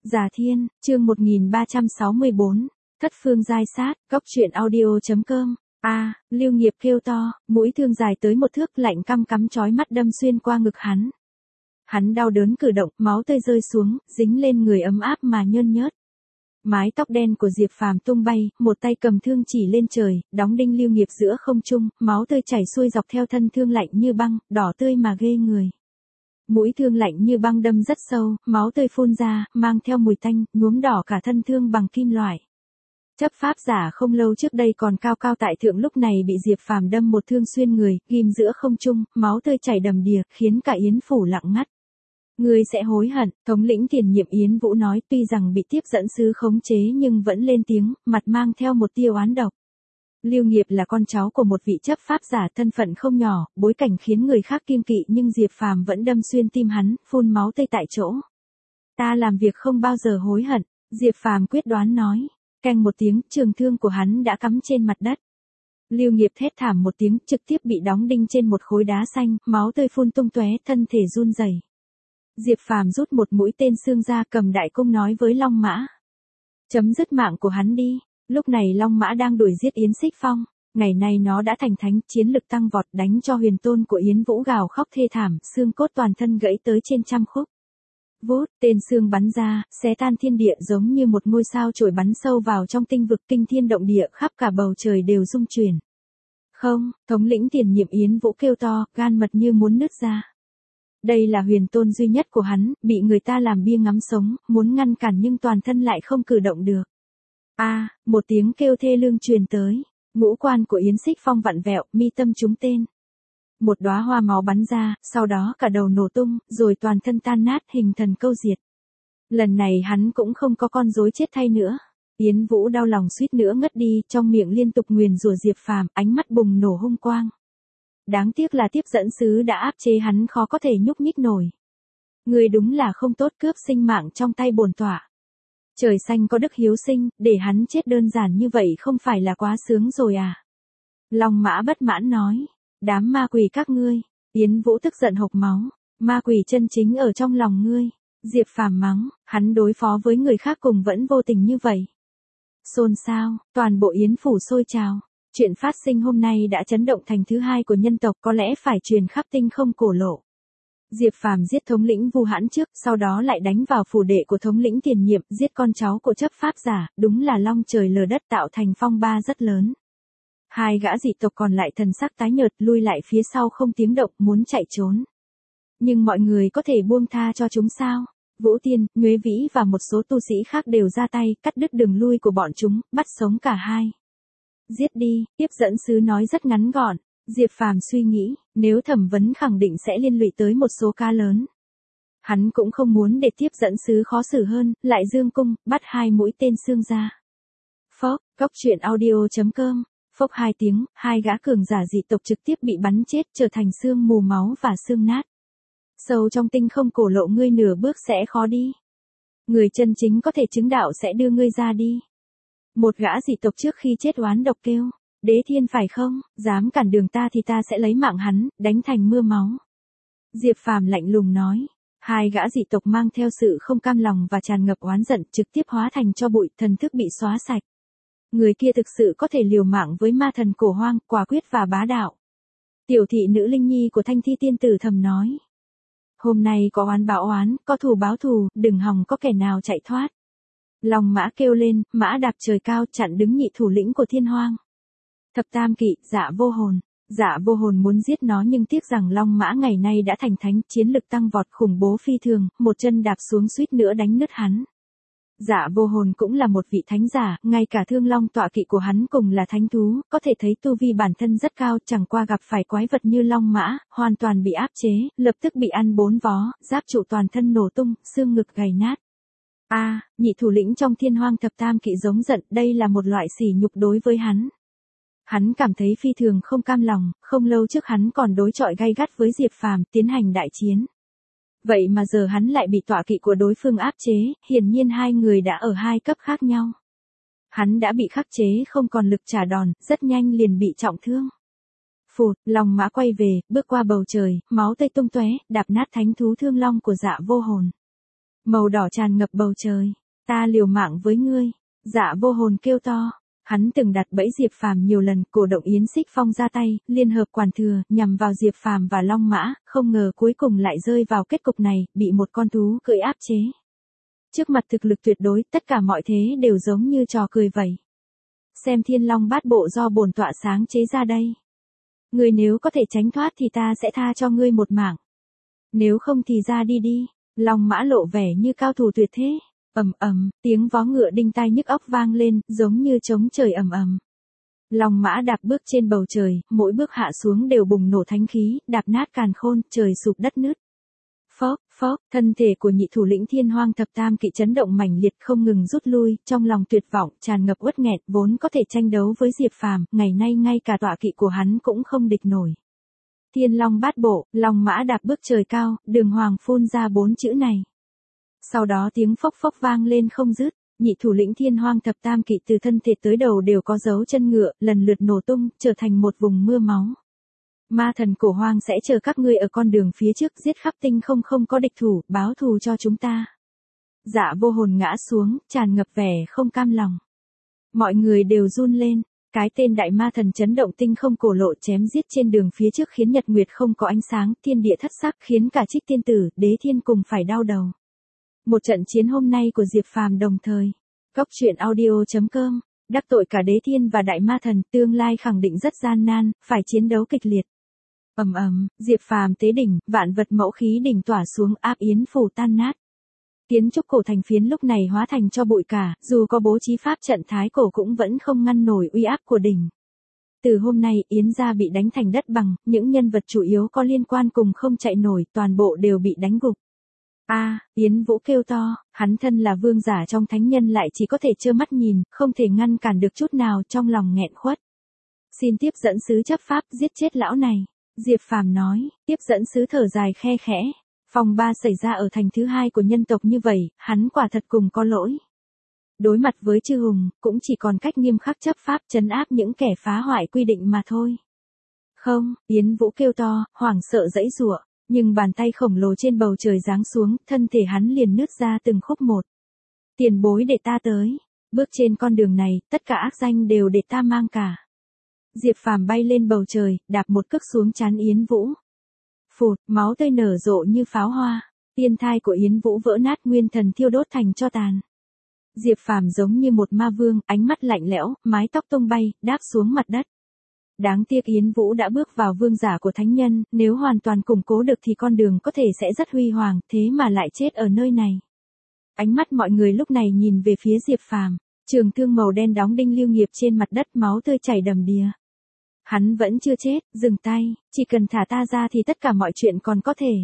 Già Thiên, chương 1364, Thất Phương Giai Sát, Góc Truyện Audio.com. Lưu Nghiệp kêu to, mũi thương dài tới một thước lạnh căm cắm chói mắt đâm xuyên qua ngực hắn. Hắn đau đớn cử động, máu tươi rơi xuống, dính lên người ấm áp mà nhơn nhớt. Mái tóc đen của Diệp Phàm tung bay, một tay cầm thương chỉ lên trời, đóng đinh Lưu Nghiệp giữa không trung, máu tươi chảy xuôi dọc theo thân thương lạnh như băng, đỏ tươi mà ghê người. Mũi thương lạnh như băng đâm rất sâu, máu tươi phun ra, mang theo mùi tanh, nhuốm đỏ cả thân thương bằng kim loại. Chấp pháp giả không lâu trước đây còn cao cao tại thượng lúc này bị Diệp Phàm đâm một thương xuyên người, ghim giữa không trung, máu tươi chảy đầm đìa, khiến cả Yến phủ lặng ngắt. Ngươi sẽ hối hận, thống lĩnh tiền nhiệm Yến Vũ nói, tuy rằng bị tiếp dẫn sứ khống chế nhưng vẫn lên tiếng, mặt mang theo một tia oán độc. Lưu Nghiệp là con cháu của một vị chấp pháp giả thân phận không nhỏ, bối cảnh khiến người khác kiêng kỵ nhưng Diệp Phàm vẫn đâm xuyên tim hắn, phun máu tươi tại chỗ. Ta làm việc không bao giờ hối hận, Diệp Phàm quyết đoán nói. Keng một tiếng, trường thương của hắn đã cắm trên mặt đất. Lưu Nghiệp thét thảm một tiếng, trực tiếp bị đóng đinh trên một khối đá xanh, máu tươi phun tung tóe, thân thể run rẩy. Diệp Phàm rút một mũi tên xương ra, cầm đại cung nói với Long Mã. Chấm dứt mạng của hắn đi. Lúc này Long Mã đang đuổi giết Yến Xích Phong, ngày nay nó đã thành thánh, chiến lực tăng vọt, đánh cho huyền tôn của Yến Vũ gào khóc thê thảm, xương cốt toàn thân gãy tới trên trăm khúc. Vút, tên xương bắn ra, xé tan thiên địa giống như một ngôi sao chổi bắn sâu vào trong tinh vực, kinh thiên động địa, khắp cả bầu trời đều rung chuyển. Không, thống lĩnh tiền nhiệm Yến Vũ kêu to, gan mật như muốn nứt ra. Đây là huyền tôn duy nhất của hắn, bị người ta làm bia ngắm sống, muốn ngăn cản nhưng toàn thân lại không cử động được. Một tiếng kêu thê lương truyền tới, ngũ quan của Yến Xích Phong vặn vẹo, mi tâm trúng tên. Một đóa hoa máu bắn ra, sau đó cả đầu nổ tung, rồi toàn thân tan nát, hình thần câu diệt. Lần này hắn cũng không có con rối chết thay nữa. Yến Vũ đau lòng suýt nữa ngất đi, trong miệng liên tục nguyền rủa Diệp Phàm, ánh mắt bùng nổ hung quang. Đáng tiếc là tiếp dẫn sứ đã áp chế hắn, khó có thể nhúc nhích nổi. Người đúng là không tốt, cướp sinh mạng trong tay bổn tọa. Trời xanh có đức hiếu sinh, để hắn chết đơn giản như vậy không phải là quá sướng rồi à? Long Mã bất mãn nói. Đám ma quỷ các ngươi. Yến Vũ tức giận hộc máu. Ma quỷ chân chính ở trong lòng ngươi. Diệp Phàm mắng, hắn đối phó với người khác cùng vẫn vô tình như vậy. Xôn xao, toàn bộ Yến phủ sôi trào. Chuyện phát sinh hôm nay đã chấn động thành thứ hai của nhân tộc, có lẽ phải truyền khắp tinh không cổ lộ. Diệp Phàm giết thống lĩnh Vu Hãn trước, sau đó lại đánh vào phủ đệ của thống lĩnh tiền nhiệm, giết con cháu của chấp pháp giả, đúng là long trời lở đất, tạo thành phong ba rất lớn. Hai gã dị tộc còn lại thần sắc tái nhợt, lui lại phía sau không tiếng động, muốn chạy trốn. Nhưng mọi người có thể buông tha cho chúng sao? Vũ Tiên, Nhuế Vĩ và một số tu sĩ khác đều ra tay, cắt đứt đường lui của bọn chúng, bắt sống cả hai. Giết đi, tiếp dẫn sứ nói rất ngắn gọn. Diệp Phàm suy nghĩ, nếu thẩm vấn khẳng định sẽ liên lụy tới một số ca lớn. Hắn cũng không muốn để tiếp dẫn sứ khó xử hơn, lại dương cung, bắt hai mũi tên xương ra. Phốc, Góc Truyện Audio.com. Phốc hai tiếng, hai gã cường giả dị tộc trực tiếp bị bắn chết, trở thành xương mù máu và xương nát. Sâu trong tinh không cổ lộ, ngươi nửa bước sẽ khó đi. Người chân chính có thể chứng đạo sẽ đưa ngươi ra đi. Một gã dị tộc trước khi chết oán độc kêu. Đế Thiên phải không, dám cản đường ta thì ta sẽ lấy mạng hắn, đánh thành mưa máu. Diệp Phàm lạnh lùng nói. Hai gã dị tộc mang theo sự không cam lòng và tràn ngập oán giận, trực tiếp hóa thành tro bụi, thần thức bị xóa sạch. Người kia thực sự có thể liều mạng với ma thần cổ hoang, quả quyết và bá đạo. Tiểu thị nữ Linh Nhi của Thanh Thi tiên tử thầm nói. Hôm nay có oán báo oán, có thù báo thù, đừng hòng có kẻ nào chạy thoát. Long Mã kêu lên, mã đạp trời cao, chặn đứng nhị thủ lĩnh của thiên hoang. Thập tam kỵ, Dạ Vô Hồn. Dạ Vô Hồn muốn giết nó nhưng tiếc rằng Long Mã ngày nay đã thành thánh, chiến lực tăng vọt khủng bố phi thường, một chân đạp xuống suýt nữa đánh nứt hắn. Dạ Vô Hồn cũng là một vị thánh giả, ngay cả Thương Long tọa kỵ của hắn cùng là thánh thú, có thể thấy tu vi bản thân rất cao, chẳng qua gặp phải quái vật như Long Mã, hoàn toàn bị áp chế, lập tức bị ăn bốn vó, giáp trụ toàn thân nổ tung, xương ngực gầy nát. Nhị thủ lĩnh trong thiên hoang thập tam kỵ giống giận, đây là một loại sỉ nhục đối với hắn. Hắn cảm thấy phi thường không cam lòng, không lâu trước hắn còn đối chọi gay gắt với Diệp Phàm, tiến hành đại chiến. Vậy mà giờ hắn lại bị tọa kỵ của đối phương áp chế, hiển nhiên hai người đã ở hai cấp khác nhau. Hắn đã bị khắc chế không còn lực trả đòn, rất nhanh liền bị trọng thương. Phụt, Long Mã quay về, bước qua bầu trời, máu tươi tung tóe, đạp nát thánh thú Thương Long của Dạ Vô Hồn. màu đỏ tràn ngập bầu trời. Ta liều mạng với ngươi. Dạ Vô Hồn kêu to. Hắn từng đặt bẫy Diệp Phàm nhiều lần, cổ động Yến Xích Phong ra tay, liên hợp quản thừa, nhằm vào Diệp Phàm và Long Mã, không ngờ cuối cùng lại rơi vào kết cục này, bị một con thú cưỡi áp chế. Trước mặt thực lực tuyệt đối, tất cả mọi thế đều giống như trò cười vậy. Xem Thiên Long Bát Bộ do bổn tọa sáng chế ra đây. Ngươi nếu có thể tránh thoát thì ta sẽ tha cho ngươi một mạng. Nếu không thì ra đi đi. Long Mã lộ vẻ như cao thủ tuyệt thế. Ầm ầm, tiếng vó ngựa đinh tai nhức óc vang lên, giống như trống trời ầm ầm. Long Mã đạp bước trên bầu trời, mỗi bước hạ xuống đều bùng nổ thánh khí, đạp nát càn khôn, trời sụp đất nứt. Phốc, phốc, thân thể của nhị thủ lĩnh Thiên Hoang Thập Tam Kỵ chấn động mãnh liệt không ngừng rút lui, trong lòng tuyệt vọng, tràn ngập uất nghẹn, vốn có thể tranh đấu với Diệp Phàm, ngày nay ngay cả tọa kỵ của hắn cũng không địch nổi. Thiên Long Bát Bộ, Long Mã đạp bước trời cao, Đường Hoàng phun ra 4 chữ này. Sau đó tiếng phốc phốc vang lên không dứt, nhị thủ lĩnh Thiên Hoang Thập Tam Kỵ từ thân thể tới đầu đều có dấu chân ngựa, lần lượt nổ tung, trở thành một vùng mưa máu. Ma thần cổ hoang sẽ chờ các ngươi ở con đường phía trước, giết khắp tinh không, không có địch thủ, báo thù cho chúng ta. Dạ Vô Hồn ngã xuống, tràn ngập vẻ không cam lòng. Mọi người đều run lên, cái tên đại ma thần chấn động tinh không cổ lộ chém giết trên đường phía trước khiến nhật nguyệt không có ánh sáng, thiên địa thất sắc, khiến cả Trích Tiên Tử, Đế Thiên cùng phải đau đầu. Một trận chiến hôm nay của Diệp Phàm đồng thời. Góc truyện audio.com, đắc tội cả Đế Thiên và đại ma thần, tương lai khẳng định rất gian nan, phải chiến đấu kịch liệt. Ầm ầm, Diệp Phàm tế đỉnh, vạn vật mẫu khí đỉnh tỏa xuống, áp yến phủ tan nát. Kiến trúc cổ thành phiến lúc này hóa thành cho bụi cả, dù có bố trí pháp trận thái cổ cũng vẫn không ngăn nổi uy áp của đỉnh. Từ hôm nay Yến gia bị đánh thành đất bằng, những nhân vật chủ yếu có liên quan cùng không chạy nổi, toàn bộ đều bị đánh gục. Yến Vũ kêu to, hắn thân là vương giả trong thánh nhân lại chỉ có thể trơ mắt nhìn, không thể ngăn cản được chút nào, trong lòng nghẹn khuất. Xin tiếp dẫn sứ chấp pháp giết chết lão này. Diệp Phàm nói, tiếp dẫn sứ thở dài khe khẽ. Phong ba xảy ra ở thành thứ hai của nhân tộc như vậy, hắn quả thật cùng có lỗi. Đối mặt với chư hùng, cũng chỉ còn cách nghiêm khắc chấp pháp trấn áp những kẻ phá hoại quy định mà thôi. Không, Yến Vũ kêu to, hoảng sợ giãy giụa, nhưng bàn tay khổng lồ trên bầu trời giáng xuống, thân thể hắn liền nứt ra từng khúc một. Tiền bối để ta tới, bước trên con đường này, tất cả ác danh đều để ta mang cả. Diệp Phàm bay lên bầu trời, đạp một cước xuống trán Yến Vũ. Phụt, máu tươi nở rộ như pháo hoa, tiên thai của Yến Vũ vỡ nát, nguyên thần thiêu đốt thành tro tàn. Diệp Phàm giống như một ma vương, ánh mắt lạnh lẽo, mái tóc tung bay, đáp xuống mặt đất. Đáng tiếc Yến Vũ đã bước vào vương giả của thánh nhân, nếu hoàn toàn củng cố được thì con đường có thể sẽ rất huy hoàng, thế mà lại chết ở nơi này. Ánh mắt mọi người lúc này nhìn về phía Diệp Phàm, trường thương màu đen đóng đinh lưu nghiệp trên mặt đất, máu tươi chảy đầm đìa. Hắn vẫn chưa chết, dừng tay, chỉ cần thả ta ra thì tất cả mọi chuyện còn có thể.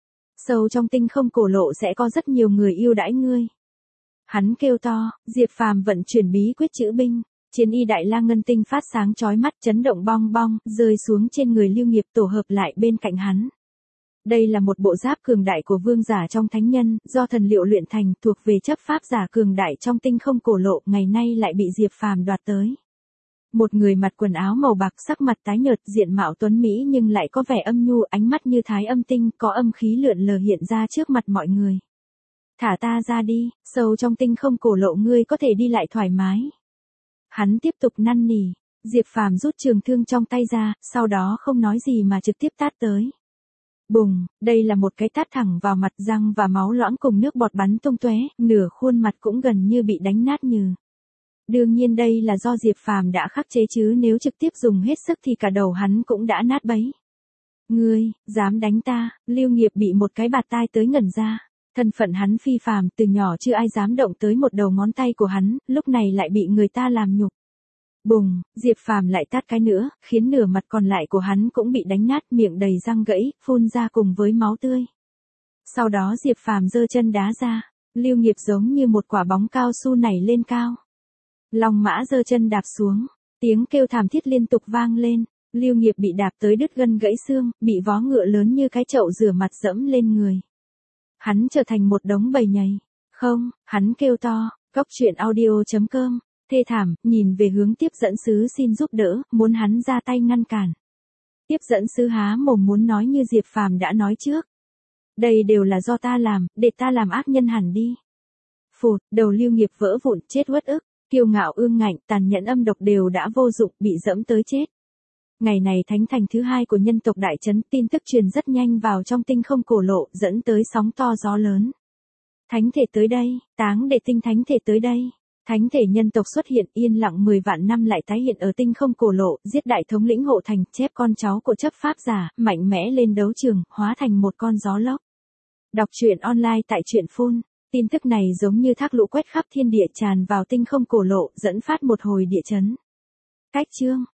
Sâu trong tinh không cổ lộ sẽ có rất nhiều người yêu đãi ngươi. Hắn kêu to, Diệp Phàm vận chuyển bí quyết chữ binh, chiến y đại la ngân tinh phát sáng chói mắt, chấn động bong bong, rơi xuống trên người lưu nghiệp tổ hợp lại bên cạnh hắn. Đây là một bộ giáp cường đại của vương giả trong thánh nhân, do thần liệu luyện thành, thuộc về chấp pháp giả cường đại trong tinh không cổ lộ, ngày nay lại bị Diệp Phàm đoạt tới. Một người mặc quần áo màu bạc, sắc mặt tái nhợt, diện mạo tuấn mỹ nhưng lại có vẻ âm nhu, ánh mắt như thái âm tinh, có âm khí lượn lờ hiện ra trước mặt mọi người. Thả ta ra đi, sâu trong tinh không cổ lộ ngươi có thể đi lại thoải mái. Hắn tiếp tục năn nỉ, Diệp Phàm rút trường thương trong tay ra, sau đó không nói gì mà trực tiếp tát tới. Bùng, đây là một cái tát thẳng vào mặt, răng và máu loãng cùng nước bọt bắn tung tóe, nửa khuôn mặt cũng gần như bị đánh nát nhừ. Đương nhiên đây là do Diệp Phàm đã khắc chế chứ nếu trực tiếp dùng hết sức thì cả đầu hắn cũng đã nát bấy. Ngươi, dám đánh ta, Lưu Nghiệp bị một cái bạt tai tới ngẩn ra. Thân phận hắn phi phàm, từ nhỏ chưa ai dám động tới một đầu ngón tay của hắn, lúc này lại bị người ta làm nhục. Bùng, Diệp Phàm lại tát cái nữa, khiến nửa mặt còn lại của hắn cũng bị đánh nát, miệng đầy răng gãy, phun ra cùng với máu tươi. Sau đó Diệp Phàm giơ chân đá ra, Lưu Nghiệp giống như một quả bóng cao su nảy lên cao. Long Mã giơ chân đạp xuống, tiếng kêu thảm thiết liên tục vang lên, Lưu Nghiệp bị đạp tới đứt gân gãy xương, bị vó ngựa lớn như cái chậu rửa mặt dẫm lên người. Hắn trở thành một đống bầy nhầy. Không, hắn kêu to, góc truyện audio.com, thê thảm, nhìn về hướng tiếp dẫn sứ xin giúp đỡ, muốn hắn ra tay ngăn cản. Tiếp dẫn sứ há mồm muốn nói như Diệp Phàm đã nói trước. Đây đều là do ta làm, để ta làm ác nhân hẳn đi. Phụt, đầu Lưu Nghiệp vỡ vụn, chết uất ức, kiêu ngạo ương ngạnh, tàn nhẫn âm độc đều đã vô dụng, bị dẫm tới chết. Ngày này thánh thành thứ hai của nhân tộc Đại Trấn, tin tức truyền rất nhanh vào trong tinh không cổ lộ, dẫn tới sóng to gió lớn. Thánh thể tới đây, táng đệ tinh thánh thể tới đây. Thánh thể nhân tộc xuất hiện yên lặng 10 vạn năm lại tái hiện ở tinh không cổ lộ, giết đại thống lĩnh Hộ Thành, chép con cháu của chấp pháp giả, mạnh mẽ lên đấu trường, hóa thành một con gió lốc. Đọc truyện online tại truyện phun. Tin tức này giống như thác lũ quét khắp thiên địa tràn vào tinh không cổ lộ, dẫn phát một hồi địa chấn. Cách chương